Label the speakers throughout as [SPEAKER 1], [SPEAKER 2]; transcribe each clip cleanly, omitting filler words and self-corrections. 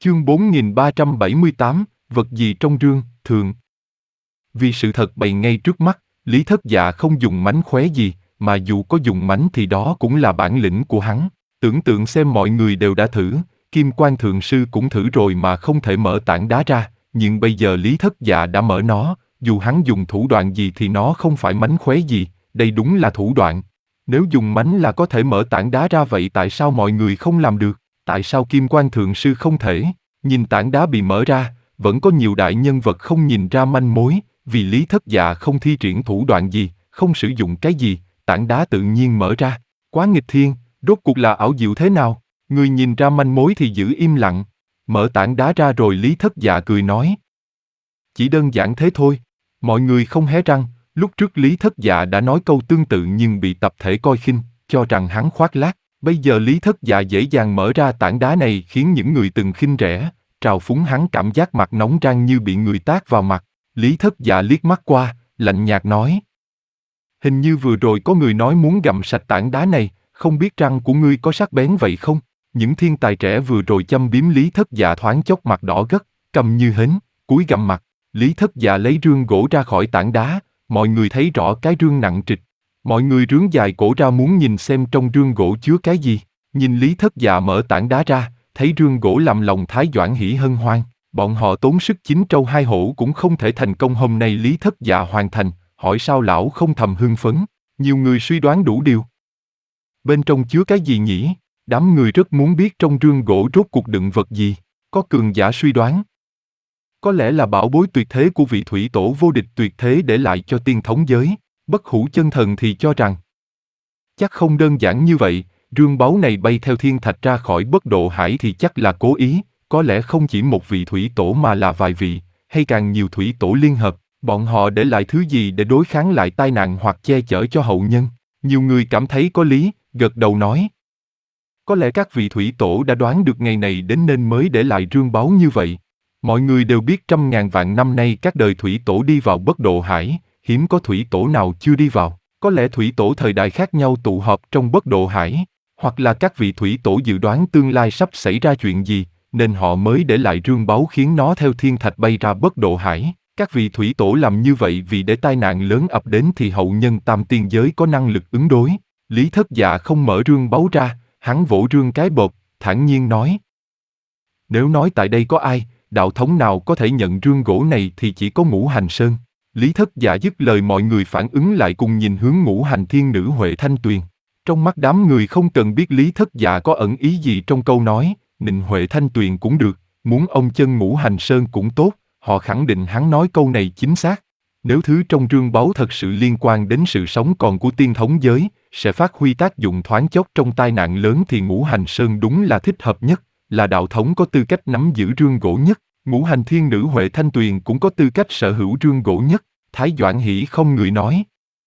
[SPEAKER 1] Chương 4378, vật gì trong rương, thường. Vì sự thật bày ngay trước mắt, Lý Thất Dạ không dùng mánh khóe gì, mà dù có dùng mánh thì đó cũng là bản lĩnh của hắn. Tưởng tượng xem mọi người đều đã thử, Kim Quan Thượng Sư cũng thử rồi mà không thể mở tảng đá ra, nhưng bây giờ Lý Thất Dạ đã mở nó, dù hắn dùng thủ đoạn gì thì nó không phải mánh khóe gì, đây đúng là thủ đoạn. Nếu dùng mánh là có thể mở tảng đá ra vậy tại sao mọi người không làm được? Tại sao Kim Quan Thượng Sư không thể? Nhìn tảng đá bị mở ra, vẫn có nhiều đại nhân vật không nhìn ra manh mối, vì Lý Thất Dạ không thi triển thủ đoạn gì, không sử dụng cái gì, tảng đá tự nhiên mở ra. Quá nghịch thiên, rốt cuộc là ảo diệu thế nào? Người nhìn ra manh mối thì giữ im lặng. Mở tảng đá ra rồi Lý Thất Dạ cười nói. Chỉ đơn giản thế thôi. Mọi người không hé răng, lúc trước Lý Thất Dạ đã nói câu tương tự nhưng bị tập thể coi khinh, cho rằng hắn khoác lác. Bây giờ Lý Thất Dạ dễ dàng mở ra tảng đá này khiến những người từng khinh rẻ, trào phúng hắn cảm giác mặt nóng rang như bị người tát vào mặt. Lý Thất Dạ liếc mắt qua, lạnh nhạt nói. Hình như vừa rồi có người nói muốn gặm sạch tảng đá này, không biết răng của ngươi có sắc bén vậy không? Những thiên tài trẻ vừa rồi châm biếm Lý Thất Dạ thoáng chốc mặt đỏ gất, câm như hến, cúi gằm mặt. Lý Thất Dạ lấy rương gỗ ra khỏi tảng đá, mọi người thấy rõ cái rương nặng trịch. Mọi người rướn dài cổ ra muốn nhìn xem trong rương gỗ chứa cái gì. Nhìn Lý Thất Dạ mở tảng đá ra, thấy rương gỗ làm lòng Thái Doãn hỉ hân hoan. Bọn họ tốn sức chín trâu hai hổ cũng không thể thành công hôm nay Lý Thất Dạ hoàn thành, hỏi sao lão không thầm hưng phấn. Nhiều người suy đoán đủ điều. Bên trong chứa cái gì nhỉ? Đám người rất muốn biết trong rương gỗ rốt cuộc đựng vật gì. Có cường giả suy đoán. Có lẽ là bảo bối tuyệt thế của vị thủy tổ vô địch tuyệt thế để lại cho tiên thống giới. Bất Hủ Chân Thần thì cho rằng chắc không đơn giản như vậy, rương báu này bay theo thiên thạch ra khỏi Bất Độ Hải thì chắc là cố ý, có lẽ không chỉ một vị thủy tổ mà là vài vị, hay càng nhiều thủy tổ liên hợp, bọn họ để lại thứ gì để đối kháng lại tai nạn hoặc che chở cho hậu nhân. Nhiều người cảm thấy có lý, gật đầu nói. Có lẽ các vị thủy tổ đã đoán được ngày này đến nên mới để lại rương báu như vậy. Mọi người đều biết trăm ngàn vạn năm nay các đời thủy tổ đi vào Bất Độ Hải, hiếm có thủy tổ nào chưa đi vào. Có lẽ thủy tổ thời đại khác nhau tụ họp trong Bất Độ Hải, hoặc là các vị thủy tổ dự đoán tương lai sắp xảy ra chuyện gì, nên họ mới để lại rương báu khiến nó theo thiên thạch bay ra Bất Độ Hải. Các vị thủy tổ làm như vậy vì để tai nạn lớn ập đến thì hậu nhân tam tiên giới có năng lực ứng đối. Lý Thất Dạ không mở rương báu ra, hắn vỗ rương cái bột, thản nhiên nói. Nếu nói tại đây có ai, đạo thống nào có thể nhận rương gỗ này thì chỉ có Ngũ Hành Sơn. Lý Thất Dạ dứt lời mọi người phản ứng lại cùng nhìn hướng Ngũ Hành Thiên Nữ Huệ Thanh Tuyền. Trong mắt đám người không cần biết Lý Thất Dạ có ẩn ý gì trong câu nói, nịnh Huệ Thanh Tuyền cũng được, muốn ông chân Ngũ Hành Sơn cũng tốt, họ khẳng định hắn nói câu này chính xác. Nếu thứ trong rương báu thật sự liên quan đến sự sống còn của tiên thống giới, sẽ phát huy tác dụng thoáng chốc trong tai nạn lớn thì Ngũ Hành Sơn đúng là thích hợp nhất, là đạo thống có tư cách nắm giữ rương gỗ nhất. Ngũ Hành Thiên Nữ Huệ Thanh Tuyền cũng có tư cách sở hữu rương gỗ nhất. Thái Doãn Hỷ không người nói.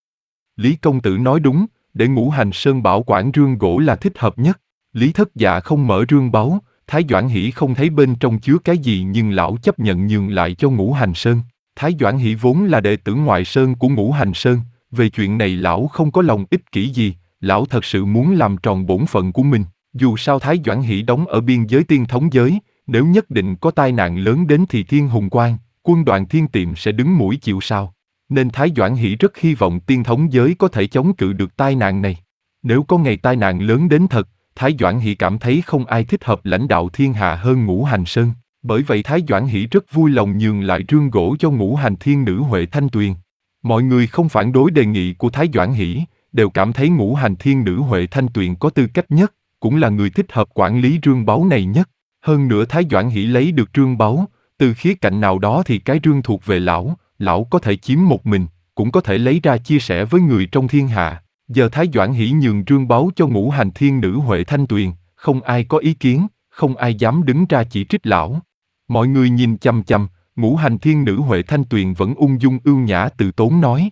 [SPEAKER 1] Lý công tử nói đúng, để Ngũ Hành Sơn bảo quản rương gỗ là thích hợp nhất. Lý Thất Dạ không mở rương báu, Thái Doãn Hỷ không thấy bên trong chứa cái gì nhưng lão chấp nhận nhường lại cho Ngũ Hành Sơn. Thái Doãn Hỷ vốn là đệ tử ngoại sơn của Ngũ Hành Sơn, về chuyện này lão không có lòng ích kỷ gì, lão thật sự muốn làm tròn bổn phận của mình. Dù sao Thái Doãn Hỷ đóng ở biên giới tiên thống giới, nếu nhất định có tai nạn lớn đến thì Thiên Hùng Quang, quân đoàn Thiên Tiệm sẽ đứng mũi chịu sào. Nên Thái Doãn Hỷ rất hy vọng tiên thống giới có thể chống cự được tai nạn này. Nếu có ngày tai nạn lớn đến thật, Thái Doãn Hỷ cảm thấy không ai thích hợp lãnh đạo thiên hạ hơn Ngũ Hành Sơn. Bởi vậy Thái Doãn Hỷ rất vui lòng nhường lại rương gỗ cho Ngũ Hành Thiên Nữ Huệ Thanh Tuyền. Mọi người không phản đối đề nghị của Thái Doãn Hỷ, đều cảm thấy Ngũ Hành Thiên Nữ Huệ Thanh Tuyền có tư cách nhất, cũng là người thích hợp quản lý rương báu này nhất. Hơn nữa Thái Doãn Hỷ lấy được rương báu, từ khía cạnh nào đó thì cái rương thuộc về lão, lão có thể chiếm một mình, cũng có thể lấy ra chia sẻ với người trong thiên hạ. Giờ Thái Doãn Hỷ nhường rương báu cho Ngũ Hành Thiên Nữ Huệ Thanh Tuyền, không ai có ý kiến, không ai dám đứng ra chỉ trích lão. Mọi người nhìn chằm chằm, Ngũ Hành Thiên Nữ Huệ Thanh Tuyền vẫn ung dung ưu nhã từ tốn nói.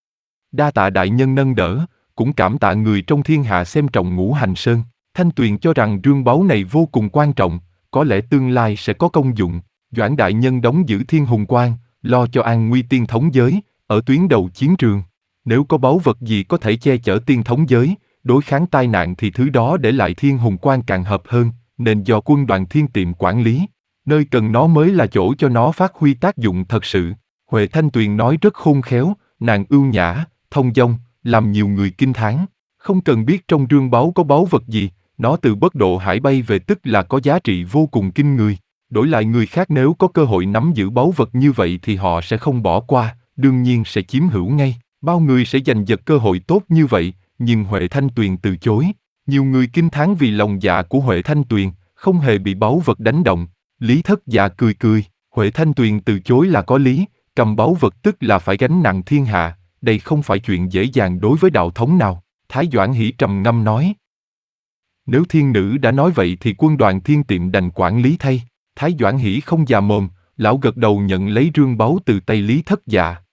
[SPEAKER 1] Đa tạ đại nhân nâng đỡ, cũng cảm tạ người trong thiên hạ xem trọng Ngũ Hành Sơn. Thanh Tuyền cho rằng rương báu này vô cùng quan trọng, có lẽ tương lai sẽ có công dụng. Doãn đại nhân đóng giữ Thiên Hùng Quang, lo cho an nguy tiên thống giới, ở tuyến đầu chiến trường. Nếu có báu vật gì có thể che chở tiên thống giới, đối kháng tai nạn thì thứ đó để lại Thiên Hùng Quang càng hợp hơn, nên do quân đoàn Thiên Tiệm quản lý. nơi cần nó mới là chỗ cho nó phát huy tác dụng thật sự. Huệ Thanh Tuyền nói rất khôn khéo, nàng ưu nhã, thông dong, làm nhiều người kinh thán. Không cần biết trong rương báu có báu vật gì, nó từ Bất Độ Hải bay về tức là có giá trị vô cùng kinh người. Đổi lại người khác nếu có cơ hội nắm giữ báu vật như vậy thì họ sẽ không bỏ qua, đương nhiên sẽ chiếm hữu ngay. Bao người sẽ giành giật cơ hội tốt như vậy, nhưng Huệ Thanh Tuyền từ chối. Nhiều người kinh thán vì lòng dạ của Huệ Thanh Tuyền, không hề bị báu vật đánh động. Lý Thất Dạ cười cười, Huệ Thanh Tuyền từ chối là có lý, cầm báu vật tức là phải gánh nặng thiên hạ, đây không phải chuyện dễ dàng đối với đạo thống nào. Thái Doãn Hỷ trầm ngâm nói. Nếu thiên nữ đã nói vậy thì quân đoàn Thiên Tiệm đành quản lý thay. Thái Doãn Hỷ không già mồm, lão gật đầu nhận lấy rương báu từ tay Lý Thất Dạ.